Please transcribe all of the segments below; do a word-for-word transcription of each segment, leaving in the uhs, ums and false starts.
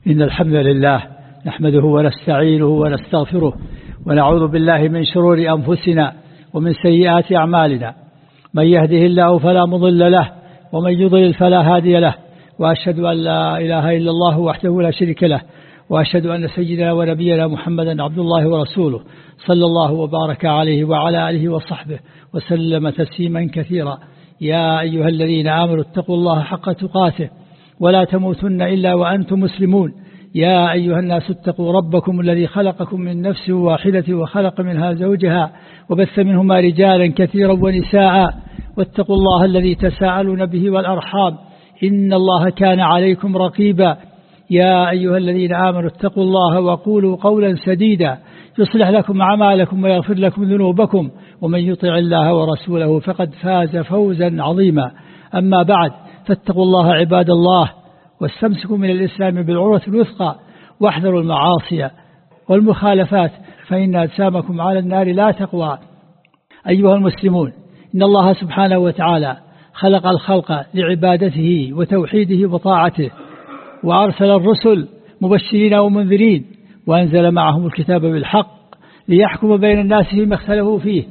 إن الحمد لله نحمده ونستعينه ونستغفره ونعوذ بالله من شرور أنفسنا ومن سيئات أعمالنا. من يهده الله فلا مضل له ومن يضلل فلا هادي له، وأشهد أن لا إله إلا الله وحده لا شريك له، وأشهد أن سيدنا ونبينا محمدا عبد الله ورسوله صلى الله وبارك عليه وعلى آله وصحبه وسلم تسليما كثيرا. يا أيها الذين آمنوا اتقوا الله حق تقاته ولا تموتن إلا وأنتم مسلمون. يا أيها الناس اتقوا ربكم الذي خلقكم من نفس واحدة وخلق منها زوجها وبث منهما رجالا كثيرا ونساء، واتقوا الله الذي تساءلون به والأرحام إن الله كان عليكم رقيبا. يا أيها الذين آمنوا اتقوا الله وقولوا قولا سديدا يصلح لكم أعمالكم ويغفر لكم ذنوبكم، ومن يطع الله ورسوله فقد فاز فوزا عظيما. أما بعد، فاتقوا الله عباد الله، واستمسكوا من الإسلام بالعروة الوثقى، واحذروا المعاصي والمخالفات فإن أجسامكم على النار لا تقوى. أيها المسلمون، إن الله سبحانه وتعالى خلق الخلق لعبادته وتوحيده وطاعته، وأرسل الرسل مبشرين ومنذرين، وأنزل معهم الكتاب بالحق ليحكم بين الناس فيما اختلفوا فيه،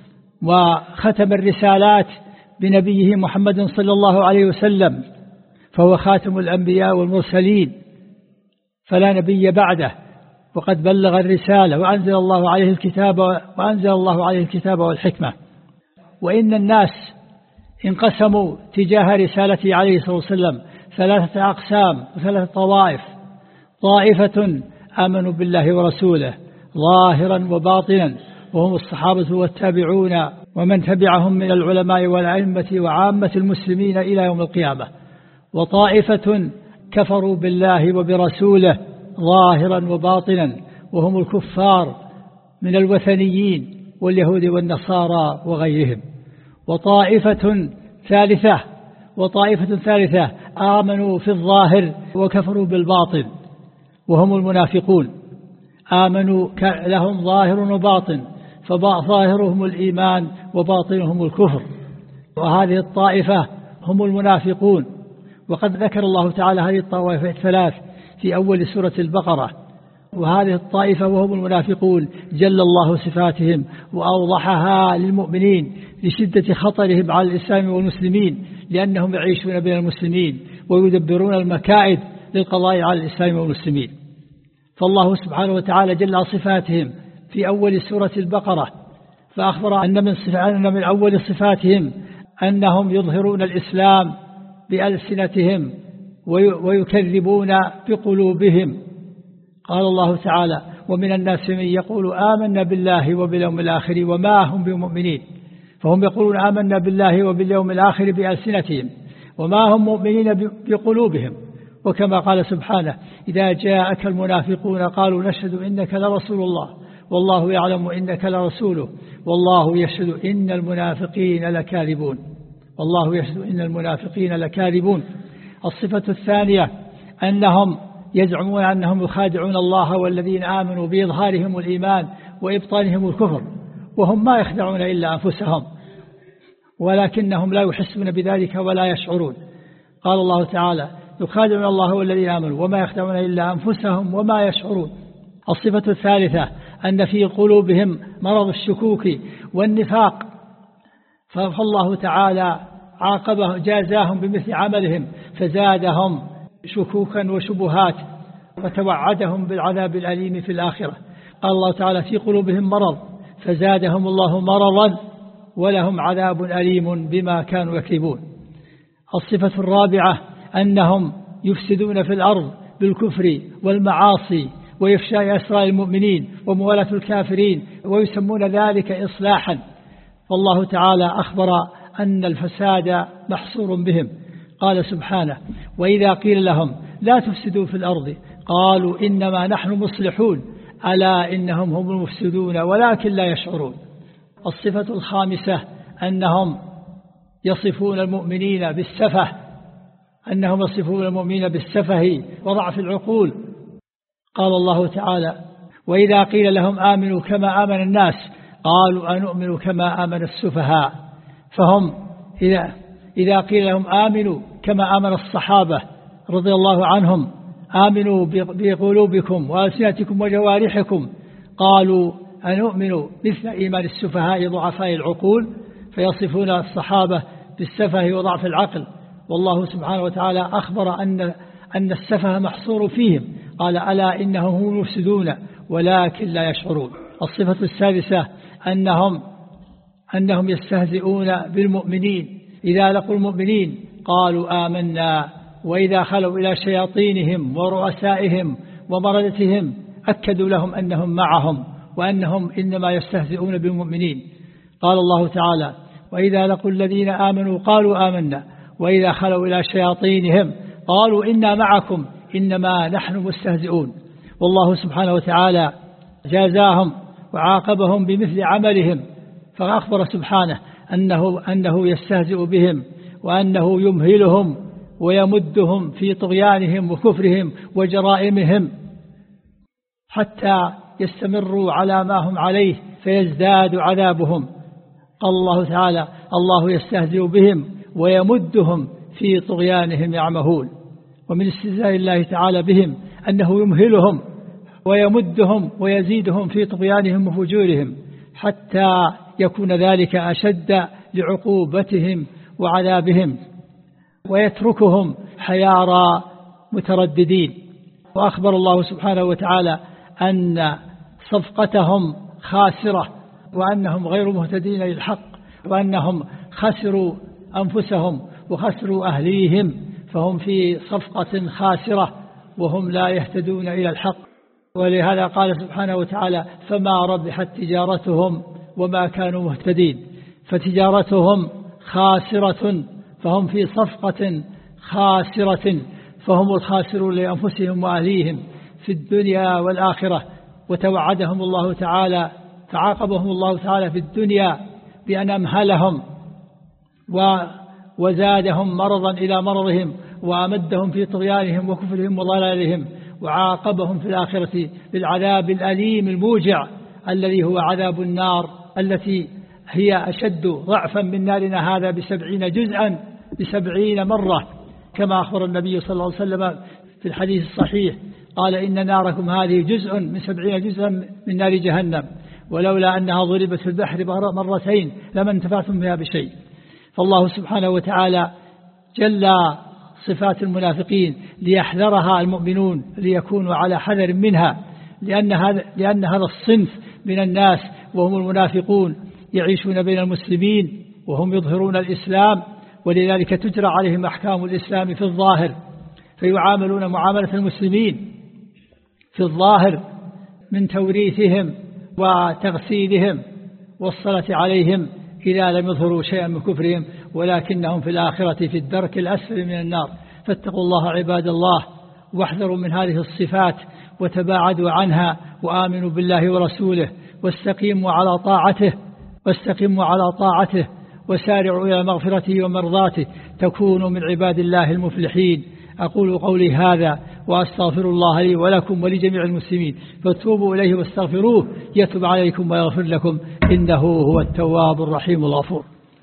وختم الرسالات بنبيه محمد صلى الله عليه وسلم، فهو خاتم الأنبياء والمرسلين فلا نبي بعده، وقد بلغ الرسالة وأنزل الله عليه الكتاب وأنزل الله عليه الكتاب والحكمة. وإن الناس انقسموا تجاه رسالته عليه الصلاة والسلام ثلاثة أقسام وثلاثة طوائف. طائفة آمنوا بالله ورسوله ظاهرا وباطنا، وهم الصحابة والتابعون ومن تبعهم من العلماء والأئمة وعامة المسلمين إلى يوم القيامة. وطائفة كفروا بالله وبرسوله ظاهرا وباطنا، وهم الكفار من الوثنيين واليهود والنصارى وغيرهم. وطائفة ثالثة وطائفة ثالثة آمنوا في الظاهر وكفروا بالباطن، وهم المنافقون. آمنوا لهم ظاهر وباطن، فظاهرهم الإيمان وباطنهم الكفر، وهذه الطائفة هم المنافقون. وقد ذكر الله تعالى هذه الطوائف الثلاث في أول سورة البقرة، وهذه الطائفة وهم المنافقون جل الله صفاتهم وأوضحها للمؤمنين لشدة خطرهم على الإسلام والمسلمين، لأنهم يعيشون بين المسلمين ويدبرون المكائد للقضاء على الإسلام والمسلمين. فالله سبحانه وتعالى جل صفاتهم في أول سورة البقرة، فأخبر أن من, أن من أول صفاتهم أنهم يظهرون الإسلام بألسنتهم ويكذبون بقلوبهم. قال الله تعالى: ومن الناس من يقول آمنا بالله وباليوم الآخر وما هم بمؤمنين. فهم يقولون آمنا بالله وباليوم الآخر بألسنتهم، وما هم مؤمنين بقلوبهم. وكما قال سبحانه: إذا جاءك المنافقون قالوا نشهد إنك لرسول الله والله يعلم إنك لرسوله والله يشهد إن المنافقين لكاذبون والله يشهد إن المنافقين لكاذبون. الصفة الثانية أنهم يزعمون أنهم يخادعون الله والذين آمنوا بإظهارهم الإيمان وإبطانهم الكفر، وهم ما يخدعون إلا أنفسهم، ولكنهم لا يحسون بذلك ولا يشعرون. قال الله تعالى: يخادعون الله والذين آمنوا وما يخدعون إلا أنفسهم وما يشعرون. الصفة الثالثة أن في قلوبهم مرض الشكوك والنفاق، فالله تعالى عاقبه جازاهم بمثل عملهم فزادهم شكوكا وشبهات وتوعدهم بالعذاب الأليم في الآخرة. قال الله تعالى: في قلوبهم مرض فزادهم الله مرضا ولهم عذاب أليم بما كانوا يكذبون. الصفة الرابعة أنهم يفسدون في الأرض بالكفر والمعاصي وإفشاء أسرار المؤمنين وموالاة الكافرين، ويسمون ذلك إصلاحا. فالله تعالى أخبر أن الفساد محصور بهم. قال سبحانه: وإذا قيل لهم لا تفسدوا في الأرض قالوا إنما نحن مصلحون ألا إنهم هم المفسدون ولكن لا يشعرون. الصفة الخامسة أنهم يصفون المؤمنين بالسفه أنهم يصفون المؤمنين بالسفه وضعف العقول. قال الله تعالى: وإذا قيل لهم آمنوا كما آمن الناس قالوا أنؤمن كما آمن السفهاء. فهم إذا, إذا قيل لهم آمنوا كما آمن الصحابة رضي الله عنهم آمنوا بقلوبكم وألسنتكم وجوارحكم قالوا أنؤمن مثل إيمان السفهاء ضعفاء العقول، فيصفون الصحابة بالسفه وضعف العقل، والله سبحانه وتعالى أخبر أن أن السفه محصور فيهم، قال ألا إنهم هم المفسدون ولكن لا يشعرون. الصفة السادسة أنهم أنهم يستهزئون بالمؤمنين، إذا لقوا المؤمنين قالوا آمنا، وإذا خلوا إلى شياطينهم ورؤسائهم ومردتهم أكدوا لهم أنهم معهم وأنهم إنما يستهزئون بالمؤمنين. قال الله تعالى وإذا لقوا الذين آمنوا قالوا آمنا وإذا خلوا إلى شياطينهم قالوا إنا معكم إنما نحن مستهزئون. والله سبحانه وتعالى جازاهم وعاقبهم بمثل عملهم، فأخبر سبحانه أنه, أنه يستهزئ بهم وأنه يمهلهم ويمدهم في طغيانهم وكفرهم وجرائمهم حتى يستمروا على ما هم عليه فيزداد عذابهم. قال الله تعالى الله يستهزئ بهم ويمدهم في طغيانهم يعمهون. ومن استهزاء الله تعالى بهم أنه يمهلهم ويمدهم ويزيدهم في طغيانهم وفجورهم حتى يكون ذلك أشد لعقوبتهم وعذابهم، ويتركهم حيارى مترددين. وأخبر الله سبحانه وتعالى أن صفقتهم خاسرة وأنهم غير مهتدين للحق، وأنهم خسروا أنفسهم وخسروا أهليهم، فهم في صفقة خاسرة وهم لا يهتدون إلى الحق. ولهذا قال سبحانه وتعالى فما ربحت تجارتهم وما كانوا مهتدين، فتجارتهم خاسرة فهم في صفقة خاسرة، فهم الخاسرون لأنفسهم وأهليهم في الدنيا والآخرة. وتوعدهم الله تعالى فعاقبهم الله تعالى في الدنيا بأن أمهلهم وزادهم مرضا إلى مرضهم وأمدهم في طغيانهم وكفرهم وضلالهم، وعاقبهم في الآخرة بالعذاب الأليم الموجع الذي هو عذاب النار، التي هي أشد ضعفا من نارنا هذا بسبعين جزءا بسبعين مرة، كما أخبر النبي صلى الله عليه وسلم في الحديث الصحيح قال إن ناركم هذه جزء من سبعين جزءا من نار جهنم، ولولا أنها ضربت في البحر مرتين لما انتفعتم بها بشيء. فالله سبحانه وتعالى جل صفات المنافقين ليحذرها المؤمنون ليكونوا على حذر منها، لأن هذا, لأن هذا الصنف من الناس وهم المنافقون يعيشون بين المسلمين وهم يظهرون الإسلام، ولذلك تجرى عليهم أحكام الإسلام في الظاهر، فيعاملون معاملة المسلمين في الظاهر من توريثهم وتغسيلهم والصلاة عليهم إذا لم يظهروا شيئا من كفرهم، ولكنهم في الآخرة في الدرك الأسفل من النار. فاتقوا الله عباد الله واحذروا من هذه الصفات وتباعدوا عنها، وآمنوا بالله ورسوله واستقيموا على طاعته واستقيموا على طاعته وسارعوا إلى مغفرته ومرضاته تكونوا من عباد الله المفلحين. أقول قولي هذا وأستغفر الله لي ولكم ولجميع المسلمين، فتوبوا إليه واستغفروه يتوب عليكم ويغفر لكم إنه هو التواب الرحيم الغفور.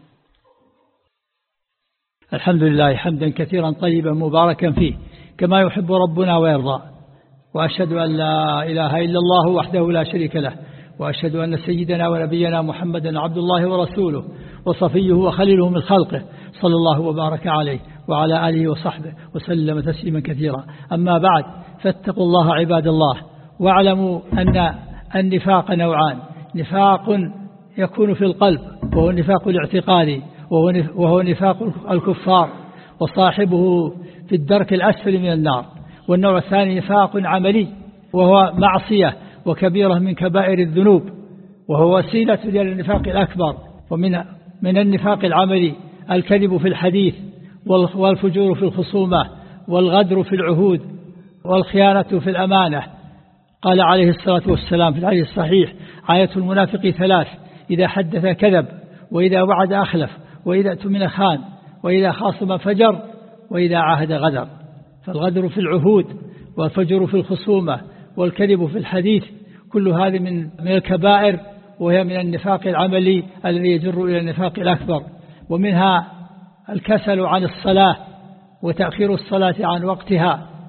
الحمد لله حمدا كثيرا طيبا مباركا فيه كما يحب ربنا ويرضى، وأشهد أن لا إله إلا الله وحده لا شريك له، وأشهد أن سيدنا ونبينا محمدا عبد الله ورسوله وصفيه وخليله من خلقه، صلى الله وبارك عليه وعلى آله وصحبه وسلم تسليما كثيرا. أما بعد، فاتقوا الله عباد الله، واعلموا أن النفاق نوعان: نفاق يكون في القلب وهو النفاق الاعتقادي وهو نفاق الكفار وصاحبه في الدرك الأسفل من النار، والنوع الثاني نفاق عملي وهو معصية وكبيرة من كبائر الذنوب وهو وسيلة للنفاق الأكبر. ومن من النفاق العملي الكذب في الحديث والفجور في الخصومة والغدر في العهود والخيانة في الأمانة. قال عليه الصلاة والسلام في الحديث الصحيح: آية المنافق ثلاث: إذا حدث كذب، وإذا وعد أخلف، وإذا اؤتمن خان، وإذا خاصم فجر، وإذا عاهد غدر. فالغدر في العهود والفجر في الخصومة والكذب في الحديث كل هذه من من الكبائر، وهي من النفاق العملي الذي يجر إلى النفاق الأكبر. ومنها الكسل عن الصلاة وتأخير الصلاة عن وقتها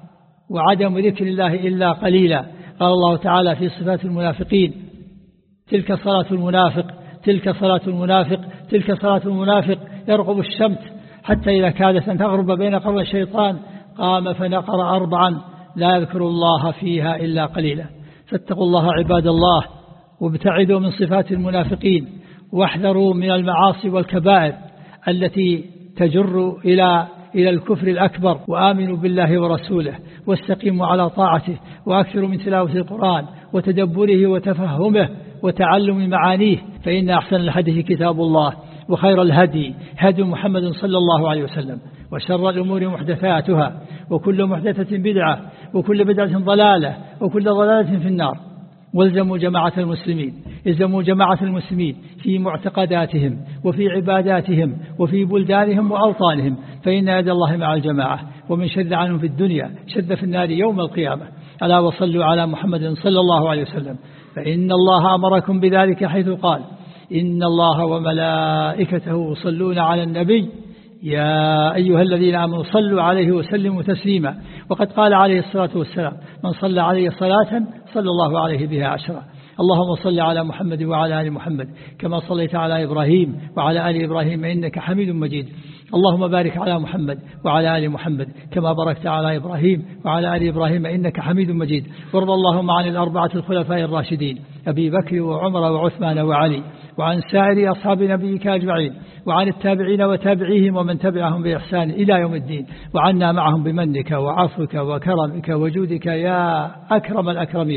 وعدم ذكر الله إلا قليلا. قال الله تعالى في صفات المنافقين: تلك صلاة المنافق تلك صلاة المنافق تلك صلاة المنافق يرقب الشمس حتى إذا كادت أن تغرب بين قرن الشيطان قام فنقر أربعا لا يذكر الله فيها إلا قليلا. فاتقوا الله عباد الله، وابتعدوا من صفات المنافقين، واحذروا من المعاصي والكبائر التي تجر إلى إلى الكفر الأكبر، وآمنوا بالله ورسوله، واستقيموا على طاعته، وأكثروا من تلاوة القرآن وتدبره وتفهمه وتعلم معانيه، فإن أحسن الحديث كتاب الله، وخير الهدي هدي محمد صلى الله عليه وسلم، وشر الأمور محدثاتها، وكل محدثة بدعة، وكل بدعة ضلالة، وكل ضلالة في النار. والزموا جماعة المسلمين الزموا جماعة المسلمين في معتقداتهم وفي عباداتهم وفي بلدانهم وأوطانهم، فإن يد الله مع الجماعة، ومن شد عنهم في الدنيا شد في النار يوم القيامة. ألا وصلوا على محمد صلى الله عليه وسلم، فإن الله أمركم بذلك حيث قال: إن الله وملائكته يصلون على النبي يا أيها الذين آمنوا صلوا عليه وسلموا تسليما. وقد قال عليه الصلاة والسلام: من صلى عليه صلاة صلى الله عليه بها عشرة. اللهم صل على محمد وعلى آل محمد كما صليت على إبراهيم وعلى آل إبراهيم إنك حميد مجيد. اللهم بارك على محمد وعلى آل محمد كما باركت على إبراهيم وعلى آل إبراهيم إنك حميد مجيد. وارض اللهم عن الأربعة الخلفاء الراشدين أبي بكر وعمر وعثمان وعلي، وعن سائر أصحاب نبيك أجمعين، وعن التابعين وتابعيهم ومن تبعهم بإحسان إلى يوم الدين، وعنا معهم بمنك وعفوك وكرمك وجودك يا أكرم الأكرمين.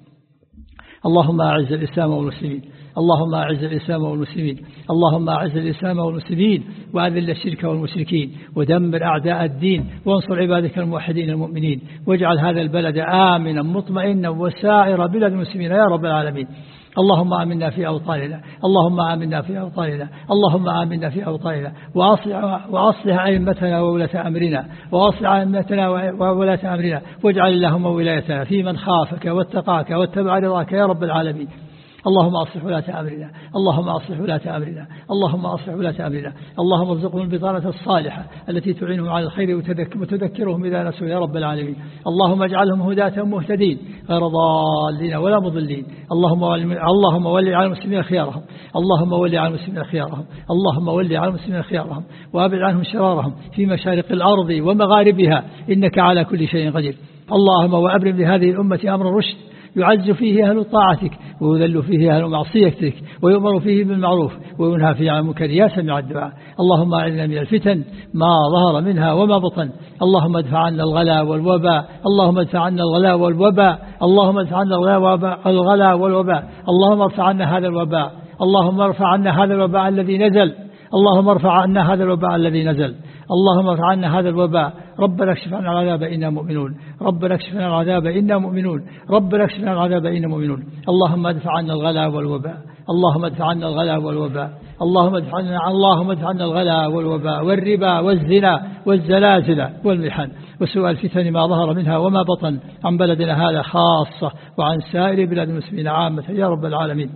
اللهم أعز الإسلام والمسلمين اللهم أعز الإسلام والمسلمين اللهم أعز الإسلام والمسلمين وأذل الشرك والمشركين، ودمر أعداء الدين، وانصر عبادك الموحدين المؤمنين، واجعل هذا البلد آمنا مطمئنا وسائر بلاد المسلمين يا رب العالمين. اللهم آمنا في أوطاننا اللهم آمنا في أوطاننا اللهم آمنا في أوطاننا وأصلح, وأصلح أئمتنا وولاة أمرنا وأصلح أئمتنا وولاة أمرنا، واجعل اللهم ولايتنا في من خافك واتقاك واتبع رضاك يا رب العالمين. اللهم أصلح ولاة أمرنا اللهم أصلح ولاة أمرنا اللهم أصلح ولاة أمرنا اللهم ارزقهم البطانة الصالحة التي تعينهم على الخير وتذكرهم إذا نسوا يا رب العالمين. اللهم اجعلهم هداة مهتدين غير ضالين ولا مضلين. اللهم اللهم ولي على المسلمين خيارهم اللهم ولي على المسلمين خيارهم اللهم ولي على المسلمين خيارهم وأبعد عنهم شرارهم في مشارق الأرض ومغاربها، إنك على كل شيء قدير. اللهم وأبرم لهذه الأمة أمر رشد يعز فيه أهل طاعتك ويذل فيه أهل معصيتك، ويؤمر فيه بالمعروف وينهى فيه عن المنكر يا سميع الدعاء. اللهم أعذنا من الفتن ما ظهر منها وما بطن. اللهم ادفع عنا الغلا والوباء اللهم ادفع عنا الغلا والوباء اللهم ادفع عنا الغلا والوباء اللهم ارفع عنا هذا الوباء اللهم ارفع عنا هذا الوباء الذي نزل اللهم ارفع عنا هذا الوباء الذي نزل اللهم ارفع عنا هذا الوباء. ربنا اكشف عنا العذاب إنا مؤمنون ربنا اكشف عنا العذاب إنا مؤمنون ربنا اكشف عنا العذاب إنا مؤمنون. اللهم ادفع عنا الغلا والوباء اللهم ادفع عنا الغلا والوباء اللهم ادفع عنا اللهم ادفع عنا الغلا والوباء والربا والزنا والزلازل والمحن وسوء الفتن ما ظهر منها وما بطن عن بلدنا هذا خاصة وعن سائر بلاد المسلمين عامة يا رب العالمين.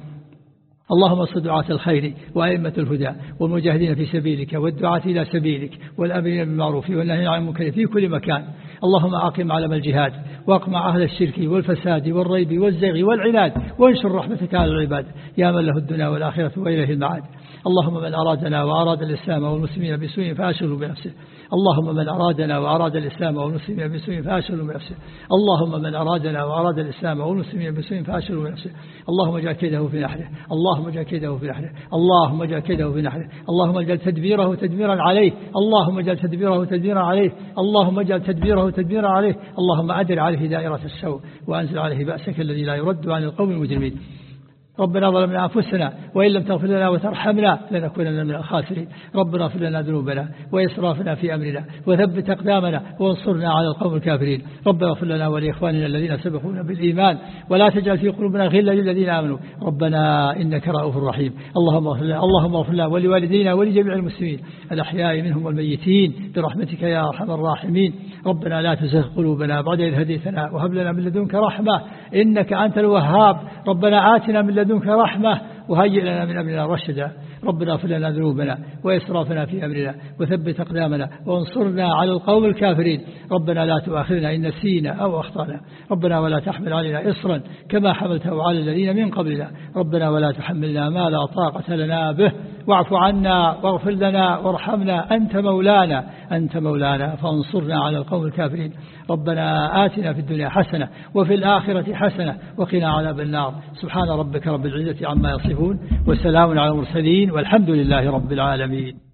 اللهم اصل دعاة الخير وأئمة الهدى والمجاهدين في سبيلك والدعاة إلى سبيلك والأمرين بالمعروف والنهي عن المنكر في كل مكان. اللهم أقم علم الجهاد واقمع أهل الشرك والفساد والريب والزيغ والعناد، وانشر رحمتك على العباد يا من له الدنيا والآخرة وإليه المعاد. اللهم من أرادنا وأراد الإسلام والمسلمين بسوء فأشغله بنفسه اللهم من أرادنا وأراد الإسلام والمسلمين بسوء فأشغله بنفسه اللهم من أرادنا وأراد الإسلام والمسلمين بسوء فأشغله بنفسه اللهم اجعل كيده في نحره اللهم اجعل كيده في نحره اللهم اجعل كيده في نحره اللهم اجعل تدبيره تدميرا عليه اللهم اجعل تدبيره تدميرا عليه اللهم اجعل تدبيره تدميرا عليه اللهم أدر عليه دائرة السوء وأنزل عليه بأسك الذي لا يرد عن القوم المجرمين. ربنا ظلمنا أنفسنا وإن لم تغفر لنا وترحمنا لنكونن من الخاسرين. ربنا اغفر لنا ذنوبنا وإسرافنا في أمرنا وثبت أقدامنا وانصرنا على القوم الكافرين. ربنا اغفر لنا ولإخواننا الذين سبقونا بالإيمان ولا تجعل في قلوبنا غلا للذين آمنوا ربنا إنك رؤوف رحيم. اللهم اغفر لنا اللهم اغفر لنا ولوالدينا ولجميع المسلمين الأحياء منهم والميتين برحمتك يا أرحم الراحمين. ربنا لا تزغ قلوبنا بعد إذ هديتنا وهب لنا من لدنك رحمة إنك أنت الوهاب. ربنا آتنا من لدنك رحمة وهيئ لنا من أمرنا رشدا. ربنا اغفر لنا ذنوبنا وإسرافنا في أمرنا وثبت أقدامنا وانصرنا على القوم الكافرين. ربنا لا تؤاخذنا إن نسينا أو أخطأنا. ربنا ولا تحمل علينا إصرا كما حملته على الذين من قبلنا. ربنا ولا تحملنا ما لا طاقة لنا به واعف عنا واغفر لنا وارحمنا أنت مولانا أنت مولانا فانصرنا على القوم الكافرين. ربنا آتنا في الدنيا حسنة وفي الآخرة حسنة وقنا عذاب النار. سبحان ربك رب العزة عما يصفون وسلام على المرسلين والحمد لله رب العالمين.